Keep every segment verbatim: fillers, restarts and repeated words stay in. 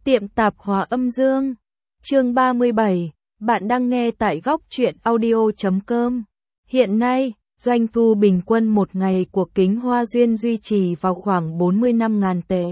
Tiệm tạp hóa âm dương. Chương ba mươi bảy. Bạn đang nghe tại góc truyện audio chấm com. Hiện nay, doanh thu bình quân một ngày của Kính Hoa Duyên duy trì vào khoảng bốn mươi lăm nghìn tệ.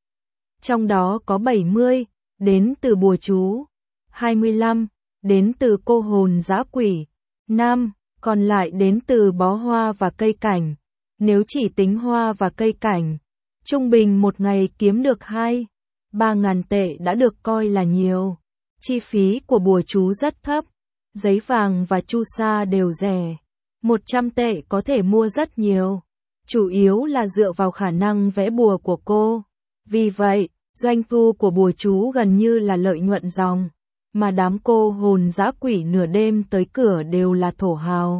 Trong đó có bảy mươi đến từ bùa chú, hai mươi lăm đến từ cô hồn dã quỷ, năm còn lại đến từ bó hoa và cây cảnh. Nếu chỉ tính hoa và cây cảnh, trung bình một ngày kiếm được hai, ba ngàn tệ đã được coi là nhiều. Chi phí của bùa chú rất thấp, giấy vàng và chu sa đều rẻ. một trăm tệ có thể mua rất nhiều, chủ yếu là dựa vào khả năng vẽ bùa của cô. Vì vậy, doanh thu của bùa chú gần như là lợi nhuận ròng, mà đám cô hồn dã quỷ nửa đêm tới cửa đều là thổ hào.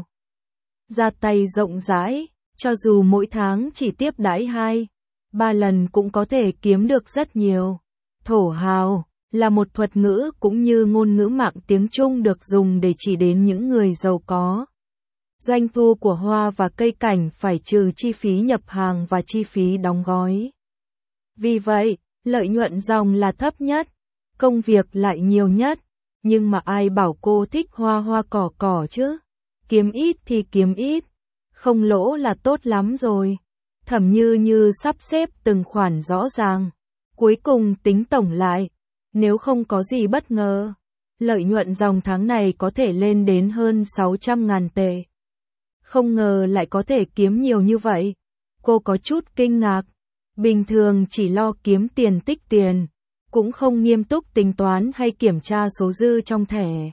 Ra tay rộng rãi, cho dù mỗi tháng chỉ tiếp đãi hai, ba lần cũng có thể kiếm được rất nhiều. Thổ hào là một thuật ngữ cũng như ngôn ngữ mạng tiếng Trung được dùng để chỉ đến những người giàu có. Doanh thu của hoa và cây cảnh phải trừ chi phí nhập hàng và chi phí đóng gói. Vì vậy, lợi nhuận ròng là thấp nhất, công việc lại nhiều nhất. Nhưng mà ai bảo cô thích hoa hoa cỏ cỏ chứ? Kiếm ít thì kiếm ít, không lỗ là tốt lắm rồi. Thẩm Như Như sắp xếp từng khoản rõ ràng, cuối cùng tính tổng lại, nếu không có gì bất ngờ, lợi nhuận dòng tháng này có thể lên đến hơn sáu trăm ngàn tệ. Không ngờ lại có thể kiếm nhiều như vậy. Cô có chút kinh ngạc, bình thường chỉ lo kiếm tiền tích tiền, cũng không nghiêm túc tính toán hay kiểm tra số dư trong thẻ.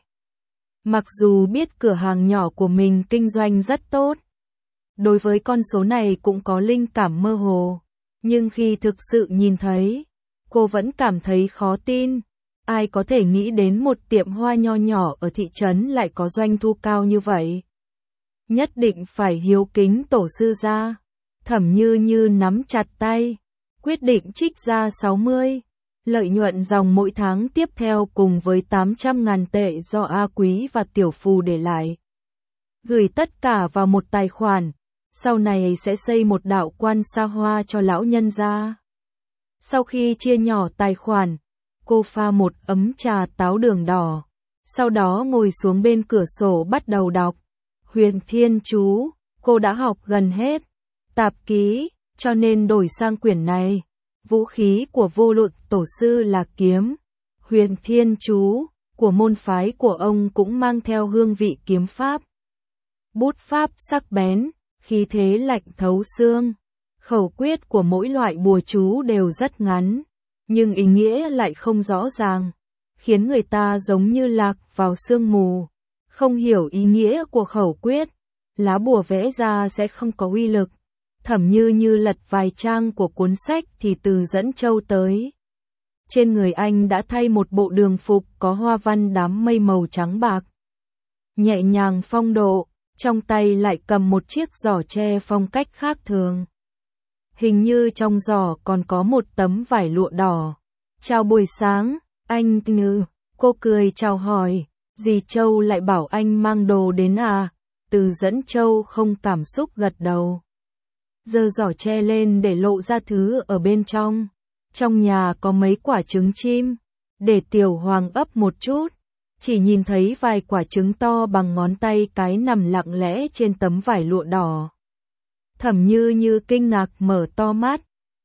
Mặc dù biết cửa hàng nhỏ của mình kinh doanh rất tốt, đối với con số này cũng có linh cảm mơ hồ, nhưng khi thực sự nhìn thấy, cô vẫn cảm thấy khó tin. Ai có thể nghĩ đến một tiệm hoa nho nhỏ ở thị trấn lại có doanh thu cao như vậy? Nhất định phải hiếu kính tổ sư ra. Thẩm Như Như nắm chặt tay, quyết định trích ra sáu mươi. Lợi nhuận dòng mỗi tháng tiếp theo cùng với tám trăm ngàn tệ do A Quý và Tiểu Phù để lại. Gửi tất cả vào một tài khoản, sau này sẽ xây một đạo quan xa hoa cho lão nhân gia. Sau khi chia nhỏ tài khoản, cô pha một ấm trà táo đường đỏ, sau đó ngồi xuống bên cửa sổ bắt đầu đọc. Huyền Thiên Chú, cô đã học gần hết tạp ký, cho nên đổi sang quyển này. Vũ khí của Vô Lượng Tổ sư là kiếm. Huyền Thiên Chú của môn phái của ông cũng mang theo hương vị kiếm pháp. Bút pháp sắc bén, khí thế lạnh thấu xương. Khẩu quyết của mỗi loại bùa chú đều rất ngắn, nhưng ý nghĩa lại không rõ ràng, khiến người ta giống như lạc vào sương mù. Không hiểu ý nghĩa của khẩu quyết, lá bùa vẽ ra sẽ không có uy lực. Thẩm Như Như lật vài trang của cuốn sách thì Từ Dẫn Châu tới. Trên người anh đã thay một bộ đường phục có hoa văn đám mây màu trắng bạc. Nhẹ nhàng phong độ, trong tay lại cầm một chiếc giỏ tre phong cách khác thường. Hình như trong giỏ còn có một tấm vải lụa đỏ. Chào buổi sáng, anh Như. Cô cười chào hỏi, dì Châu lại bảo anh mang đồ đến à? Từ Dẫn Châu không cảm xúc gật đầu. Giơ giỏ tre lên để lộ ra thứ ở bên trong. Trong nhà có mấy quả trứng chim, để Tiểu Hoàng ấp một chút. Chỉ nhìn thấy vài quả trứng to bằng ngón tay cái nằm lặng lẽ trên tấm vải lụa đỏ. Thẩm Như Như kinh ngạc mở to mắt.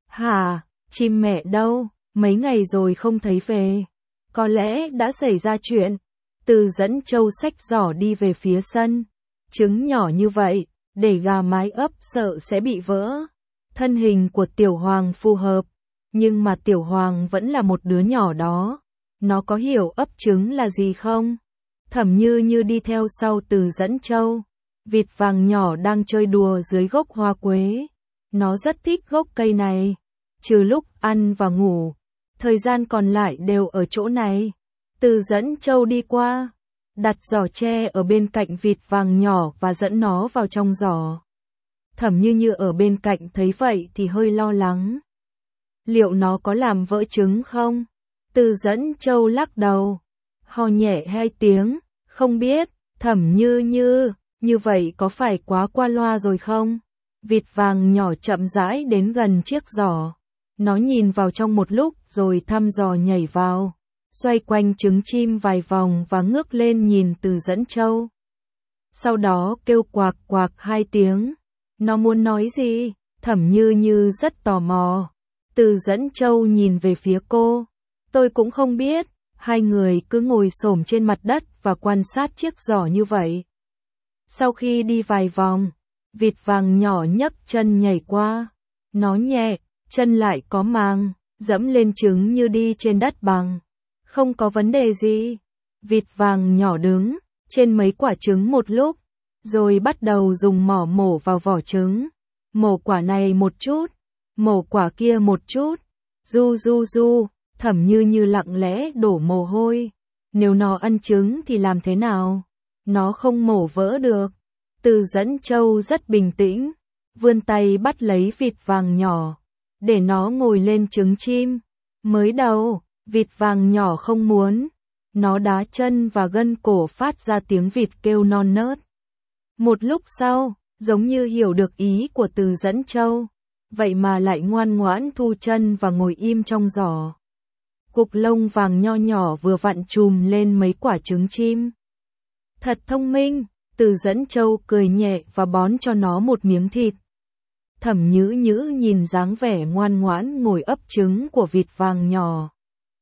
Hả, chim mẹ đâu, mấy ngày rồi không thấy về. Có lẽ đã xảy ra chuyện. Từ Dẫn Châu xách giỏ đi về phía sân. Trứng nhỏ như vậy, để gà mái ấp sợ sẽ bị vỡ. Thân hình của Tiểu Hoàng phù hợp, nhưng mà Tiểu Hoàng vẫn là một đứa nhỏ đó. Nó có hiểu ấp trứng là gì không? Thẩm Như Như đi theo sau Từ Dẫn Châu. Vịt vàng nhỏ đang chơi đùa dưới gốc hoa quế. Nó rất thích gốc cây này. Trừ lúc ăn và ngủ, thời gian còn lại đều ở chỗ này. Từ Dẫn Châu đi qua, đặt giỏ tre ở bên cạnh vịt vàng nhỏ và dẫn nó vào trong giỏ. Thẩm Như Như ở bên cạnh thấy vậy thì hơi lo lắng. Liệu nó có làm vỡ trứng không? Từ Dẫn Châu lắc đầu, ho nhẹ hai tiếng, không biết. Thẩm Như Như, như vậy có phải quá qua loa rồi không? Vịt vàng nhỏ chậm rãi đến gần chiếc giỏ. Nó nhìn vào trong một lúc rồi thăm dò nhảy vào, xoay quanh trứng chim vài vòng và ngước lên nhìn Từ Dẫn Châu. Sau đó kêu quạc quạc hai tiếng. Nó muốn nói gì? Thẩm Như Như rất tò mò. Từ Dẫn Châu nhìn về phía cô. Tôi cũng không biết. Hai người cứ ngồi xổm trên mặt đất và quan sát chiếc giỏ như vậy. Sau khi đi vài vòng, vịt vàng nhỏ nhấc chân nhảy qua. Nó nhẹ, chân lại có màng, dẫm lên trứng như đi trên đất bằng. Không có vấn đề gì. Vịt vàng nhỏ đứng trên mấy quả trứng một lúc, rồi bắt đầu dùng mỏ mổ vào vỏ trứng. Mổ quả này một chút, mổ quả kia một chút. Du du du, Thẩm Như Như lặng lẽ đổ mồ hôi. Nếu nó ăn trứng thì làm thế nào? Nó không mổ vỡ được. Từ Dẫn Châu rất bình tĩnh, vươn tay bắt lấy vịt vàng nhỏ, để nó ngồi lên trứng chim. Mới đầu, vịt vàng nhỏ không muốn. Nó đá chân và gân cổ phát ra tiếng vịt kêu non nớt. Một lúc sau, giống như hiểu được ý của Từ Dẫn Châu, vậy mà lại ngoan ngoãn thu chân và ngồi im trong giỏ. Cục lông vàng nho nhỏ vừa vặn chùm lên mấy quả trứng chim. Thật thông minh, Từ Dẫn Châu cười nhẹ và bón cho nó một miếng thịt. Thẩm Nhữ Nhữ nhìn dáng vẻ ngoan ngoãn ngồi ấp trứng của vịt vàng nhỏ.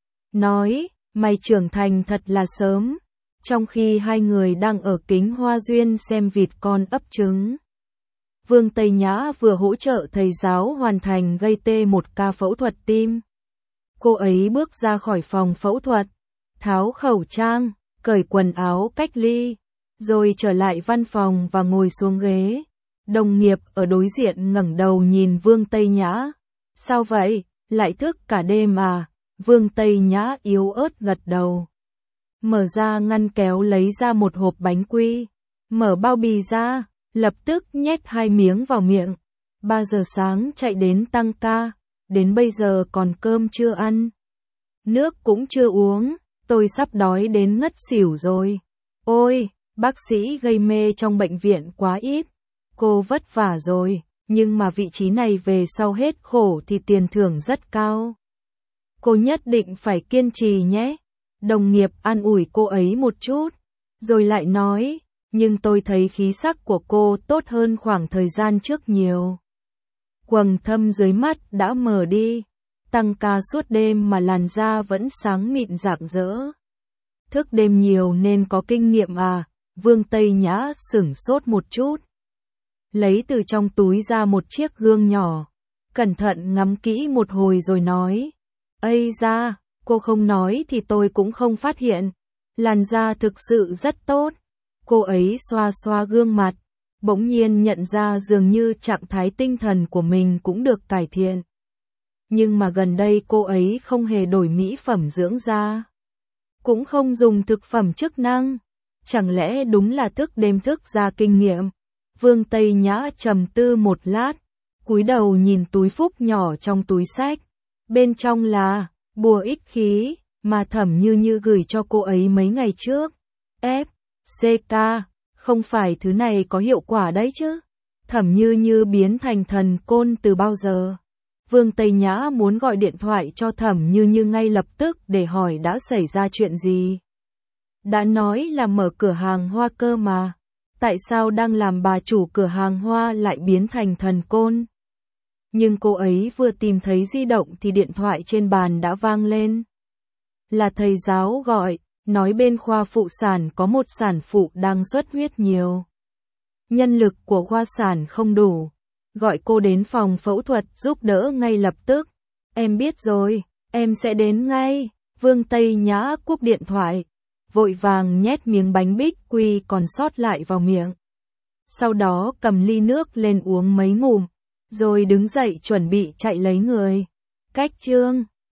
Nói, mày trưởng thành thật là sớm. Trong khi hai người đang ở Kính Hoa Duyên xem vịt con ấp trứng, Vương Tây Nhã vừa hỗ trợ thầy giáo hoàn thành gây tê một ca phẫu thuật tim. Cô ấy bước ra khỏi phòng phẫu thuật, tháo khẩu trang, cởi quần áo cách ly, rồi trở lại văn phòng và ngồi xuống ghế. Đồng nghiệp ở đối diện ngẩng đầu nhìn Vương Tây Nhã. Sao vậy, lại thức cả đêm à? Vương Tây Nhã yếu ớt gật đầu. Mở ra ngăn kéo lấy ra một hộp bánh quy. Mở bao bì ra, lập tức nhét hai miếng vào miệng. Ba giờ sáng chạy đến tăng ca, đến bây giờ còn cơm chưa ăn. Nước cũng chưa uống, tôi sắp đói đến ngất xỉu rồi. Ôi, bác sĩ gây mê trong bệnh viện quá ít. Cô vất vả rồi, nhưng mà vị trí này về sau hết khổ thì tiền thưởng rất cao. Cô nhất định phải kiên trì nhé. Đồng nghiệp an ủi cô ấy một chút, rồi lại nói, nhưng tôi thấy khí sắc của cô tốt hơn khoảng thời gian trước nhiều. Quầng thâm dưới mắt đã mờ đi, tăng ca suốt đêm mà làn da vẫn sáng mịn rạng rỡ. Thức đêm nhiều nên có kinh nghiệm à? Vương Tây Nhã sửng sốt một chút. Lấy từ trong túi ra một chiếc gương nhỏ, cẩn thận ngắm kỹ một hồi rồi nói, ây da, cô không nói thì tôi cũng không phát hiện. Làn da thực sự rất tốt. Cô ấy xoa xoa gương mặt, bỗng nhiên nhận ra dường như trạng thái tinh thần của mình cũng được cải thiện. Nhưng mà gần đây cô ấy không hề đổi mỹ phẩm dưỡng da, cũng không dùng thực phẩm chức năng. Chẳng lẽ đúng là thức đêm thức ra kinh nghiệm? Vương Tây Nhã trầm tư một lát, cúi đầu nhìn túi phúc nhỏ trong túi xách. Bên trong là bùa ích khí mà Thẩm Như Như gửi cho cô ấy mấy ngày trước. F C K, không phải thứ này có hiệu quả đấy chứ? Thẩm Như Như biến thành thần côn từ bao giờ? Vương Tây Nhã muốn gọi điện thoại cho Thẩm Như Như ngay lập tức để hỏi đã xảy ra chuyện gì. Đã nói là mở cửa hàng hoa cơ mà. Tại sao đang làm bà chủ cửa hàng hoa lại biến thành thần côn? Nhưng cô ấy vừa tìm thấy di động thì điện thoại trên bàn đã vang lên. Là thầy giáo gọi, nói bên khoa phụ sản có một sản phụ đang xuất huyết nhiều. Nhân lực của khoa sản không đủ, gọi cô đến phòng phẫu thuật giúp đỡ ngay lập tức. Em biết rồi, em sẽ đến ngay. Vương Tây Nhã cúp điện thoại, vội vàng nhét miếng bánh bích quy còn sót lại vào miệng. Sau đó cầm ly nước lên uống mấy ngụm, rồi đứng dậy chuẩn bị chạy lấy người. Cách chương